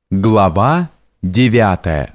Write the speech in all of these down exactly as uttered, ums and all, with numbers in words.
Глава девятая.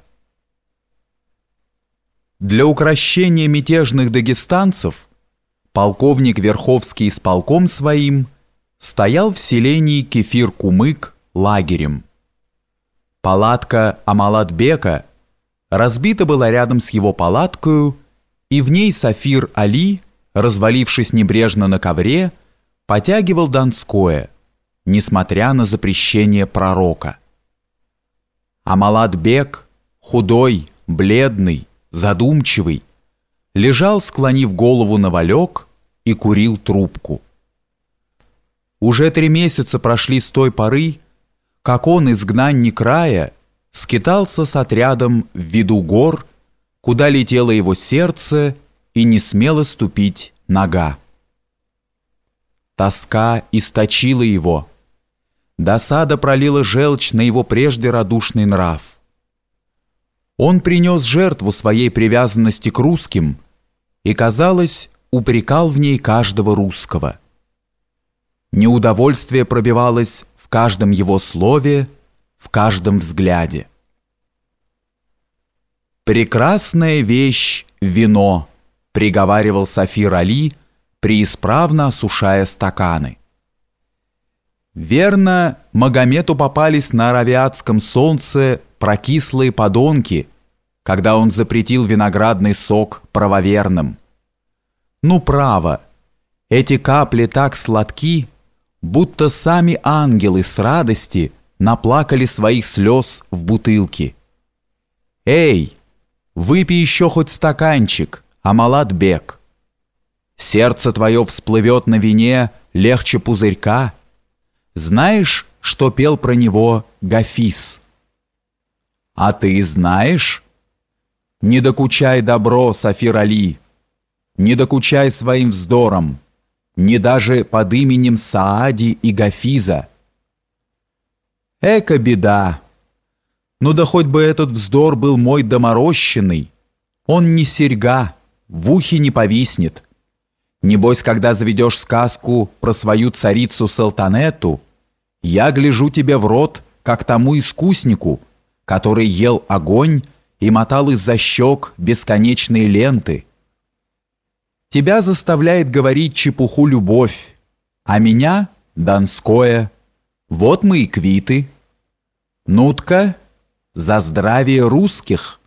Для укрощения мятежных дагестанцев полковник Верховский с полком своим стоял в селении Кефир-Кумык лагерем. Палатка Амалат-бека разбита была рядом с его палаткою, и в ней Сафир Али, развалившись небрежно на ковре, потягивал донское, несмотря на запрещение пророка. Амалат-бек, худой, бледный, задумчивый, лежал, склонив голову на валек, и курил трубку. Уже три месяца прошли с той поры, как он, изгнанник рая, скитался с отрядом в виду гор, куда летело его сердце и не смело ступить нога. Тоска источила его. Досада пролила желчь на его прежде радушный нрав. Он принес жертву своей привязанности к русским и, казалось, упрекал в ней каждого русского. Неудовольствие пробивалось в каждом его слове, в каждом взгляде. «Прекрасная вещь — вино», — приговаривал Сафир Али, преисправно осушая стаканы. Верно, Магомету попались на аравиатском солнце прокислые подонки, когда он запретил виноградный сок правоверным. Ну, право, эти капли так сладки, будто сами ангелы с радости наплакали своих слез в бутылке. Эй, выпей еще хоть стаканчик, Амалат-бек. Сердце твое всплывет на вине легче пузырька. Знаешь, что пел про него Гафиз? А ты знаешь? Не докучай добро, Сафир Али, не докучай своим вздором, не даже под именем Саади и Гафиза. Эка беда! Ну да хоть бы этот вздор был мой доморощенный, он не серьга, в ухе не повиснет. Небось, когда заведешь сказку про свою царицу Салтанету, я гляжу тебе в рот, как тому искуснику, который ел огонь и мотал из-за щек бесконечные ленты. Тебя заставляет говорить чепуху любовь, а меня — донское. Вот мы и квиты. Ну-тка, за здравие русских!